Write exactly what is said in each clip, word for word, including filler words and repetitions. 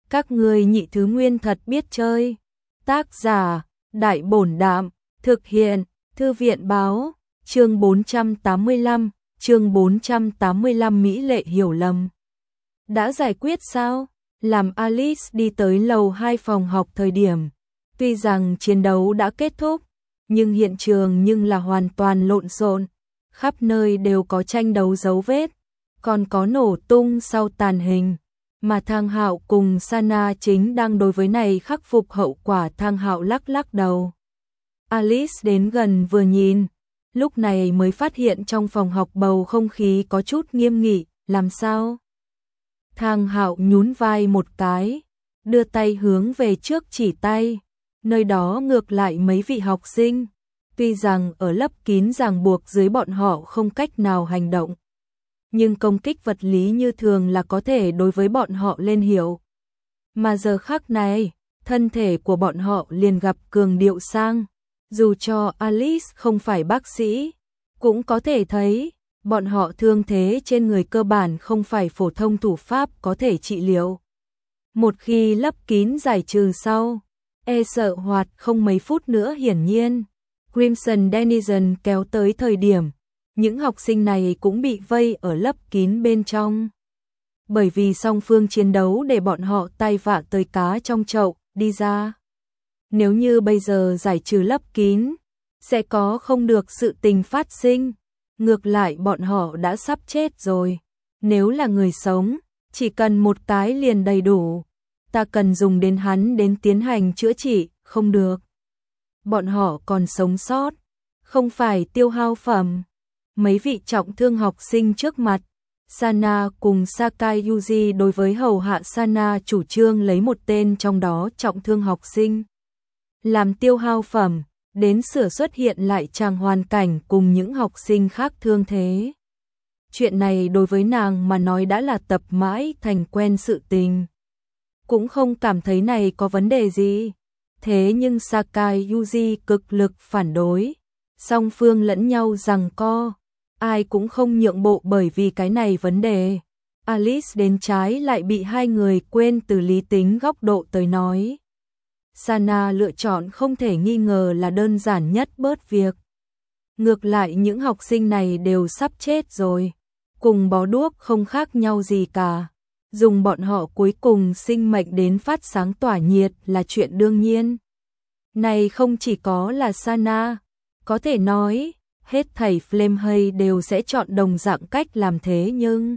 Các ngươi nhị thứ nguyên thật biết chơi. Tác giả, Đại Bổn Đạm, thực hiện, Thư viện Báo, chương bốn trăm tám mươi lăm, chương bốn trăm tám mươi lăm Mỹ Lệ hiểu lầm. Đã giải quyết sao? Làm Alice đi tới lầu hai phòng học thời điểm, tuy rằng chiến đấu đã kết thúc, nhưng hiện trường nhưng là hoàn toàn lộn xộn, khắp nơi đều có tranh đấu dấu vết, còn có nổ tung sau tàn hình, mà Thang Hạo cùng Sana chính đang đối với này khắc phục hậu quả. Thang Hạo lắc lắc đầu. Alice đến gần vừa nhìn, lúc này mới phát hiện trong phòng học bầu không khí có chút nghiêm nghị. Làm sao? Thang Hạo nhún vai một cái, đưa tay hướng về trước chỉ tay, nơi đó ngược lại mấy vị học sinh, tuy rằng ở lấp kín ràng buộc dưới bọn họ không cách nào hành động, nhưng công kích vật lý như thường là có thể đối với bọn họ lên hiệu. Mà giờ khắc này, thân thể của bọn họ liền gặp cường điệu sang, dù cho Alice không phải bác sĩ, cũng có thể thấy, bọn họ thương thế trên người cơ bản không phải phổ thông thủ pháp có thể trị liệu. Một khi lấp kín giải trừ sau, e sợ hoạt không mấy phút nữa hiển nhiên, Crimson Denizen kéo tới thời điểm, những học sinh này cũng bị vây ở lấp kín bên trong. Bởi vì song phương chiến đấu để bọn họ tay vạ tới cá trong chậu, đi ra. Nếu như bây giờ giải trừ lấp kín, sẽ có không được sự tình phát sinh. Ngược lại bọn họ đã sắp chết rồi. Nếu là người sống, chỉ cần một cái liền đầy đủ. Ta cần dùng đến hắn đến tiến hành chữa trị, không được. Bọn họ còn sống sót, không phải tiêu hao phẩm. Mấy vị trọng thương học sinh trước mặt, Sana cùng Sakai Yuji đối với hầu hạ Sana chủ trương lấy một tên trong đó trọng thương học sinh làm tiêu hao phẩm, đến sửa xuất hiện lại trang hoàn cảnh cùng những học sinh khác thương thế. Chuyện này đối với nàng mà nói đã là tập mãi thành quen sự tình. Cũng không cảm thấy này có vấn đề gì. Thế nhưng Sakai Yuji cực lực phản đối. Song phương lẫn nhau giằng co. Ai cũng không nhượng bộ bởi vì cái này vấn đề. Alice đến trái lại bị hai người quên từ lý tính góc độ tới nói. Sana lựa chọn không thể nghi ngờ là đơn giản nhất bớt việc. Ngược lại những học sinh này đều sắp chết rồi, cùng bó đuốc không khác nhau gì cả. Dùng bọn họ cuối cùng sinh mệnh đến phát sáng tỏa nhiệt là chuyện đương nhiên. Này không chỉ có là Sana, có thể nói, hết thảy Flamehay đều sẽ chọn đồng dạng cách làm thế nhưng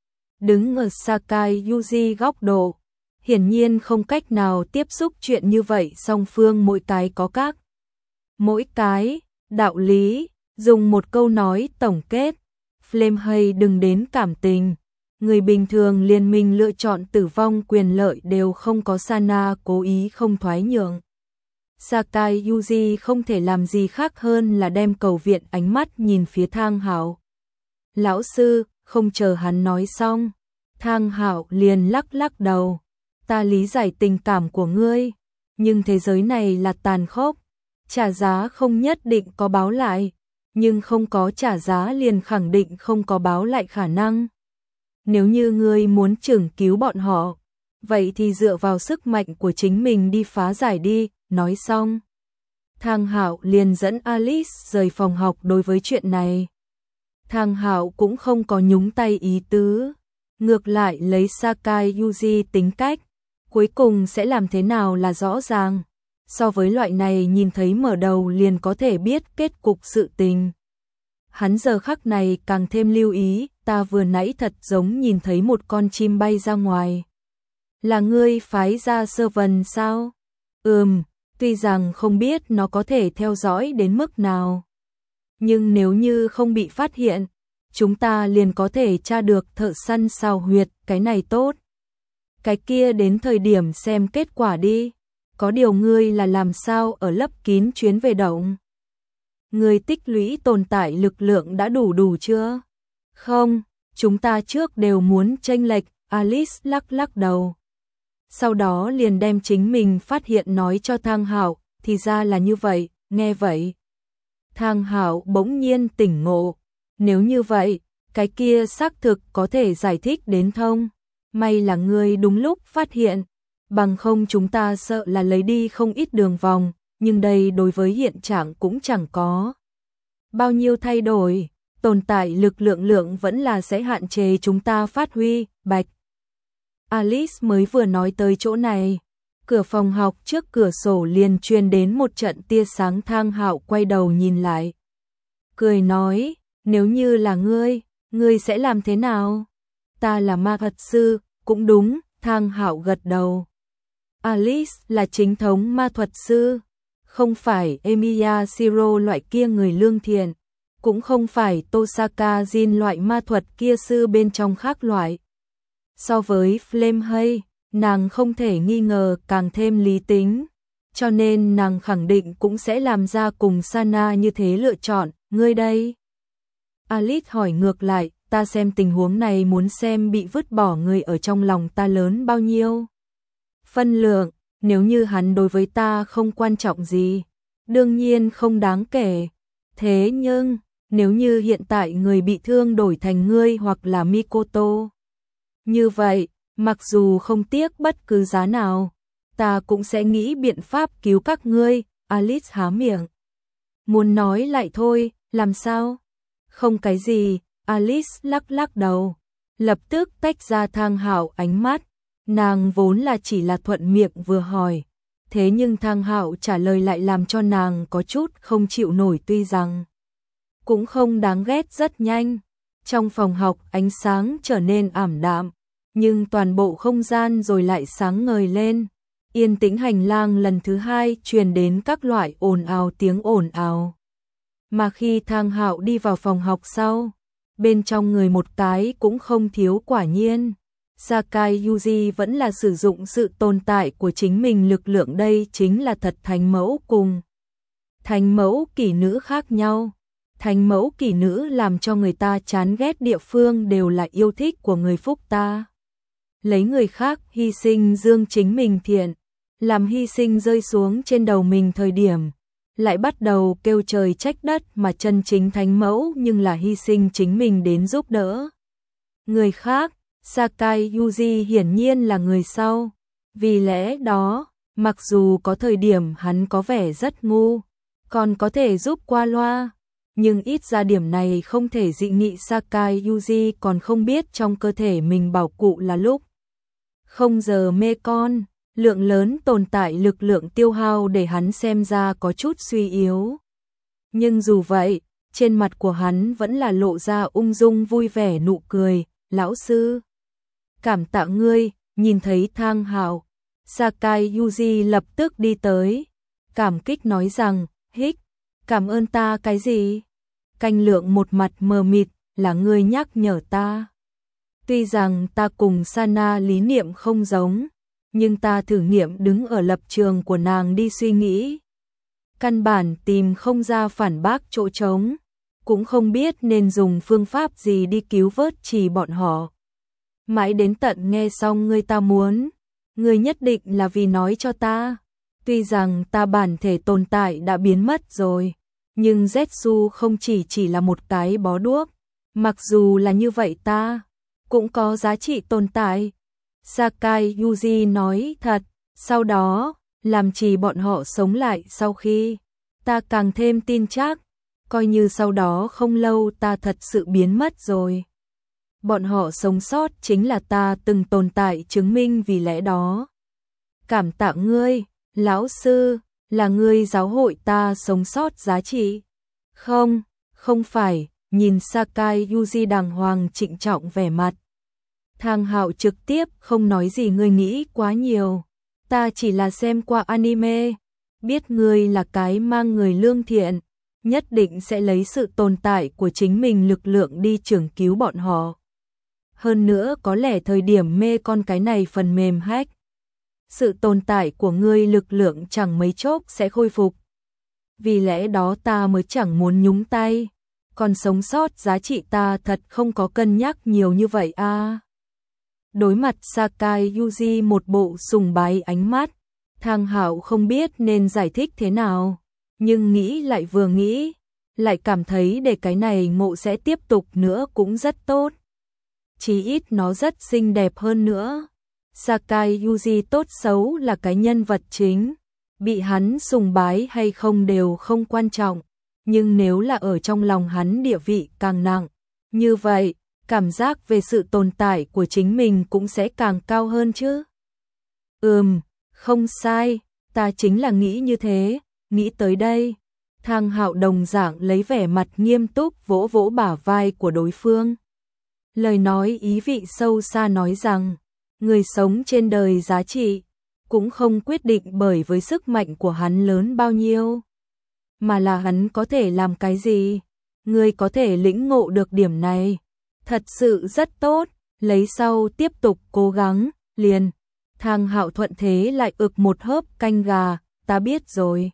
đứng ở Sakai Yuji góc độ, hiển nhiên không cách nào tiếp xúc chuyện như vậy. Song phương mỗi cái có các mỗi cái đạo lý. Dùng một câu nói tổng kết, Flamehay đừng đến cảm tình, người bình thường liên minh lựa chọn tử vong quyền lợi đều không có. Sana cố ý không thoái nhượng. Sakai Yuji không thể làm gì khác hơn là đem cầu viện ánh mắt nhìn phía Thang Hạo. Lão sư, không chờ hắn nói xong, Thang Hạo liền lắc lắc đầu. Ta lý giải tình cảm của ngươi, nhưng thế giới này là tàn khốc, trả giá không nhất định có báo lại, nhưng không có trả giá liền khẳng định không có báo lại khả năng. Nếu như ngươi muốn chưởng cứu bọn họ, vậy thì dựa vào sức mạnh của chính mình đi phá giải đi. Nói xong, Thang Hạo liền dẫn Alice rời phòng học. Đối với chuyện này, Thang Hạo cũng không có nhúng tay ý tứ, ngược lại lấy Sakai Yuji tính cách, cuối cùng sẽ làm thế nào là rõ ràng. So với loại này nhìn thấy mở đầu liền có thể biết kết cục sự tình, hắn giờ khắc này càng thêm lưu ý. Ta vừa nãy thật giống nhìn thấy một con chim bay ra ngoài. Là ngươi phái ra sơ vần sao? Ừm, tuy rằng không biết nó có thể theo dõi đến mức nào, nhưng nếu như không bị phát hiện, chúng ta liền có thể tra được thợ săn sao huyệt. Cái này tốt. Cái kia đến thời điểm xem kết quả đi. Có điều ngươi là làm sao ở lấp kín chuyến về động? Ngươi tích lũy tồn tại lực lượng đã đủ đủ chưa? Không, chúng ta trước đều muốn chênh lệch. Alice lắc lắc đầu. Sau đó liền đem chính mình phát hiện nói cho Thang Hạo. Thì ra là như vậy. Nghe vậy, Thang Hạo bỗng nhiên tỉnh ngộ. Nếu như vậy, cái kia xác thực có thể giải thích đến thông. May là ngươi đúng lúc phát hiện. bằng không chúng ta sợ là lấy đi không ít đường vòng, nhưng đây đối với hiện trạng cũng chẳng có bao nhiêu thay đổi, tồn tại lực lượng lượng vẫn là sẽ hạn chế chúng ta phát huy, Bạch. Alice mới vừa nói tới chỗ này, cửa phòng học trước cửa sổ liền truyền đến một trận tia sáng. Thang Hạo quay đầu nhìn lại, cười nói, nếu như là ngươi, ngươi sẽ làm thế nào? Ta là ma thuật sư, cũng đúng, Thang Hạo gật đầu. Alice là chính thống ma thuật sư, không phải Emiya Shiro loại kia người lương thiện, cũng không phải Tosaka Jin loại ma thuật kia sư bên trong khác loại. So với Flame Hay, nàng không thể nghi ngờ càng thêm lý tính, cho nên nàng khẳng định cũng sẽ làm ra cùng Sana như thế lựa chọn. Ngươi đây? Alice hỏi ngược lại, ta xem tình huống này muốn xem bị vứt bỏ người ở trong lòng ta lớn bao nhiêu. Phân lượng, nếu như hắn đối với ta không quan trọng gì, đương nhiên không đáng kể. Thế nhưng, nếu như hiện tại người bị thương đổi thành ngươi hoặc là Mikoto, như vậy, mặc dù không tiếc bất cứ giá nào, ta cũng sẽ nghĩ biện pháp cứu các ngươi. Alice há miệng muốn nói lại thôi, làm sao? Không cái gì, Alice lắc lắc đầu, lập tức tách ra Thang Hạo ánh mắt. Nàng vốn là chỉ là thuận miệng vừa hỏi, thế nhưng Thang Hạo trả lời lại làm cho nàng có chút không chịu nổi, tuy rằng cũng không đáng ghét. Rất nhanh, trong phòng học ánh sáng trở nên ảm đạm, nhưng toàn bộ không gian rồi lại sáng ngời lên. Yên tĩnh hành lang lần thứ hai truyền đến các loại ồn ào tiếng ồn ào. Mà khi Thang Hạo đi vào phòng học sau, bên trong người một cái cũng không thiếu. Quả nhiên, Sakai Yuji vẫn là sử dụng sự tồn tại của chính mình lực lượng. Đây chính là thật thánh mẫu cùng thánh mẫu kỷ nữ khác nhau. Thánh mẫu kỷ nữ làm cho người ta chán ghét địa phương đều là yêu thích của người phúc ta. Lấy người khác hy sinh dương chính mình thiện, làm hy sinh rơi xuống trên đầu mình thời điểm, lại bắt đầu kêu trời trách đất. Mà chân chính thánh mẫu nhưng là hy sinh chính mình đến giúp đỡ người khác. Sakai Yuji hiển nhiên là người sau, vì lẽ đó, mặc dù có thời điểm hắn có vẻ rất ngu, còn có thể giúp qua loa, nhưng ít ra điểm này không thể dị nghị. Sakai Yuji còn không biết trong cơ thể mình bảo cụ là lúc không giờ mê con, lượng lớn tồn tại lực lượng tiêu hao để hắn xem ra có chút suy yếu. Nhưng dù vậy, trên mặt của hắn vẫn là lộ ra ung dung vui vẻ nụ cười. Lão sư, cảm tạ ngươi. Nhìn thấy Thang Hạo, Sakai Yuji lập tức đi tới, cảm kích nói rằng, hích, cảm ơn ta cái gì? Canh Lượng một mặt mờ mịt, là ngươi nhắc nhở ta. Tuy rằng ta cùng Sana lý niệm không giống, nhưng ta thử nghiệm đứng ở lập trường của nàng đi suy nghĩ. Căn bản tìm không ra phản bác chỗ trống, cũng không biết nên dùng phương pháp gì đi cứu vớt chỉ bọn họ. Mãi đến tận nghe xong ngươi ta muốn, ngươi nhất định là vì nói cho ta. Tuy rằng ta bản thể tồn tại đã biến mất rồi, nhưng Zetsu không chỉ chỉ là một cái bó đuốc. Mặc dù là như vậy ta cũng có giá trị tồn tại. Sakai Yuji nói thật, sau đó, làm chỉ bọn họ sống lại sau khi ta càng thêm tin chắc, coi như sau đó không lâu ta thật sự biến mất rồi. Bọn họ sống sót chính là ta từng tồn tại chứng minh. Vì lẽ đó, cảm tạ ngươi, lão sư, là ngươi giáo hội ta sống sót giá trị. Không, không phải. Nhìn Sakai Yuji đàng hoàng trịnh trọng vẻ mặt, Thang Hạo trực tiếp không nói gì. Ngươi nghĩ quá nhiều, ta chỉ là xem qua anime, biết ngươi là cái mang người lương thiện, nhất định sẽ lấy sự tồn tại của chính mình lực lượng đi trưởng cứu bọn họ. Hơn nữa có lẽ thời điểm mê con cái này phần mềm hack, sự tồn tại của ngươi lực lượng chẳng mấy chốc sẽ khôi phục. Vì lẽ đó ta mới chẳng muốn nhúng tay, còn sống sót giá trị ta thật không có cân nhắc nhiều như vậy a. À. Đối mặt Sakai Yuji một bộ sùng bái ánh mắt, Thang Hạo không biết nên giải thích thế nào, nhưng nghĩ lại vừa nghĩ, lại cảm thấy để cái này ngộ sẽ tiếp tục nữa cũng rất tốt. Chí ít nó rất xinh đẹp hơn nữa. Sakai Yuji tốt xấu là cái nhân vật chính, bị hắn sùng bái hay không đều không quan trọng, nhưng nếu là ở trong lòng hắn địa vị càng nặng, như vậy, cảm giác về sự tồn tại của chính mình cũng sẽ càng cao hơn chứ. Ừm, không sai, ta chính là nghĩ như thế, nghĩ tới đây. Thang Hạo đồng dạng lấy vẻ mặt nghiêm túc vỗ vỗ bả vai của đối phương. Lời nói ý vị sâu xa nói rằng, người sống trên đời giá trị, cũng không quyết định bởi với sức mạnh của hắn lớn bao nhiêu, mà là hắn có thể làm cái gì. Người có thể lĩnh ngộ được điểm này, thật sự rất tốt, lấy sau tiếp tục cố gắng, liền. Thang Hạo thuận thế lại ực một hớp canh gà, ta biết rồi.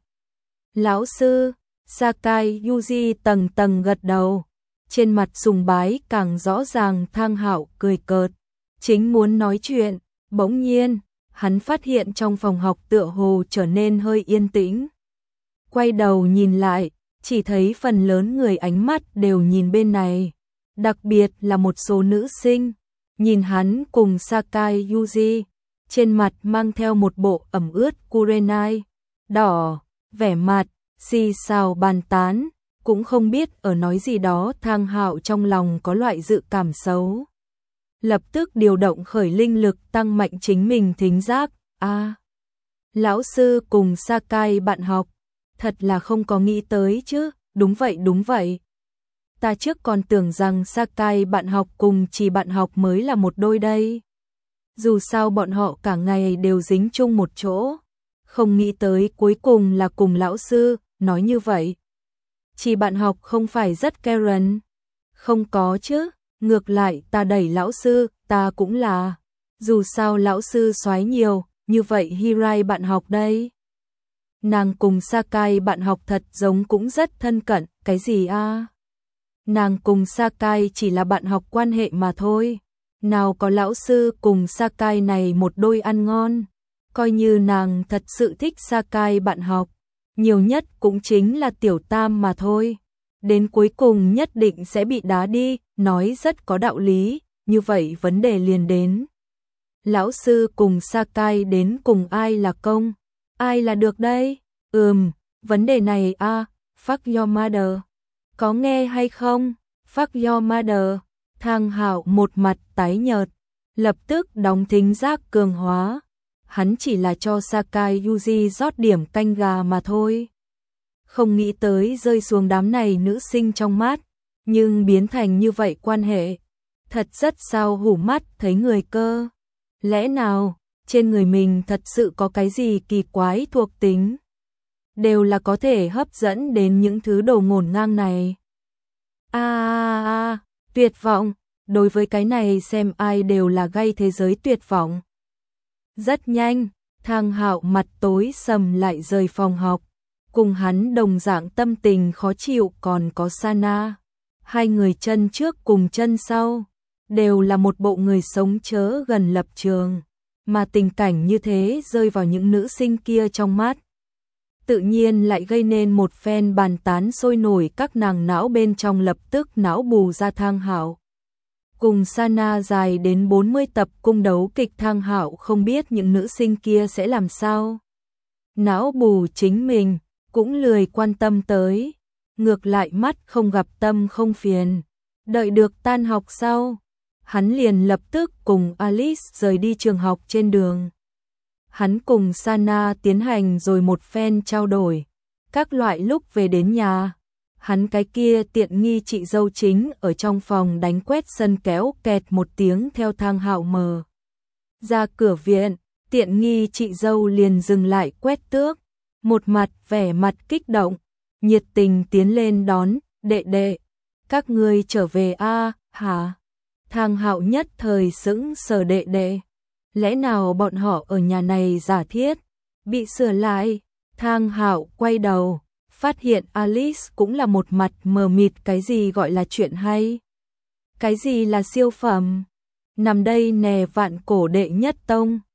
Lão sư, Sakai Yuji tầng tầng gật đầu, trên mặt sùng bái càng rõ ràng. Thang Hạo cười cợt, chính muốn nói chuyện, bỗng nhiên, hắn phát hiện trong phòng học tựa hồ trở nên hơi yên tĩnh. Quay đầu nhìn lại, chỉ thấy phần lớn người ánh mắt đều nhìn bên này, đặc biệt là một số nữ sinh, nhìn hắn cùng Sakai Yuji, trên mặt mang theo một bộ ẩm ướt kurenai, đỏ, vẻ mặt, xì xào bàn tán, cũng không biết ở nói gì đó. Thang Hạo trong lòng có loại dự cảm xấu. Lập tức điều động khởi linh lực tăng mạnh chính mình thính giác. A, à, lão sư cùng Sakai bạn học, thật là không có nghĩ tới chứ, đúng vậy đúng vậy. Ta trước còn tưởng rằng Sakai bạn học cùng Trì bạn học mới là một đôi đây. Dù sao bọn họ cả ngày đều dính chung một chỗ, không nghĩ tới cuối cùng là cùng lão sư, nói như vậy. Trì bạn học không phải rất Karen? Không có chứ, ngược lại ta đẩy lão sư, ta cũng là. Dù sao lão sư soái nhiều, như vậy Hirai bạn học đây. Nàng cùng Sakai bạn học thật giống cũng rất thân cận, cái gì a? Nàng cùng Sakai chỉ là bạn học quan hệ mà thôi. Nào có lão sư cùng Sakai này một đôi ăn ngon. Coi như nàng thật sự thích Sakai bạn học, nhiều nhất cũng chính là tiểu tam mà thôi. Đến cuối cùng nhất định sẽ bị đá đi, nói rất có đạo lý, như vậy vấn đề liền đến. Lão sư cùng Sakai đến cùng ai là công, ai là được đây? Ừm, vấn đề này a, à, fuck your mother. Có nghe hay không? Fuck your mother. Thang Hạo một mặt tái nhợt, lập tức đóng thính giác cường hóa. Hắn chỉ là cho Sakai Yuji rót điểm canh gà mà thôi. Không nghĩ tới rơi xuống đám này nữ sinh trong mắt, nhưng biến thành như vậy quan hệ. Thật rất sao hủ mắt thấy người cơ. Lẽ nào, trên người mình thật sự có cái gì kỳ quái thuộc tính? Đều là có thể hấp dẫn đến những thứ đồ ngổn ngang này. A a a, tuyệt vọng, đối với cái này xem ai đều là gây thế giới tuyệt vọng. Rất nhanh, Thang Hạo mặt tối sầm lại rời phòng học, cùng hắn đồng dạng tâm tình khó chịu còn có Sana. Hai người chân trước cùng chân sau, đều là một bộ người sống chớ gần lập trường, mà tình cảnh như thế rơi vào những nữ sinh kia trong mắt. Tự nhiên lại gây nên một phen bàn tán sôi nổi, các nàng não bên trong lập tức não bù ra Thang Hạo. Cùng Sana dài đến bốn mươi tập cung đấu kịch, Thang Hạo không biết những nữ sinh kia sẽ làm sao. Não bù chính mình, cũng lười quan tâm tới. Ngược lại mắt không gặp tâm không phiền. Đợi được tan học sau, hắn liền lập tức cùng Alice rời đi trường học. Trên đường, hắn cùng Sana tiến hành rồi một phen trao đổi. Các loại lúc về đến nhà, hắn cái kia tiện nghi chị dâu chính ở trong phòng đánh quét sân, kéo kẹt một tiếng theo Thang Hạo mờ ra cửa viện. Tiện nghi chị dâu liền dừng lại quét tước, một mặt vẻ mặt kích động, nhiệt tình tiến lên đón. Đệ đệ, các ngươi trở về a? À, hả? Thang Hạo nhất thời sững sờ. Đệ đệ, lẽ nào bọn họ ở nhà này giả thiết bị sửa lại? Thang Hạo quay đầu, phát hiện Alice cũng là một mặt mờ mịt. Cái gì gọi là chuyện hay? Cái gì là siêu phẩm? Nằm đây nè, vạn cổ đệ nhất tông.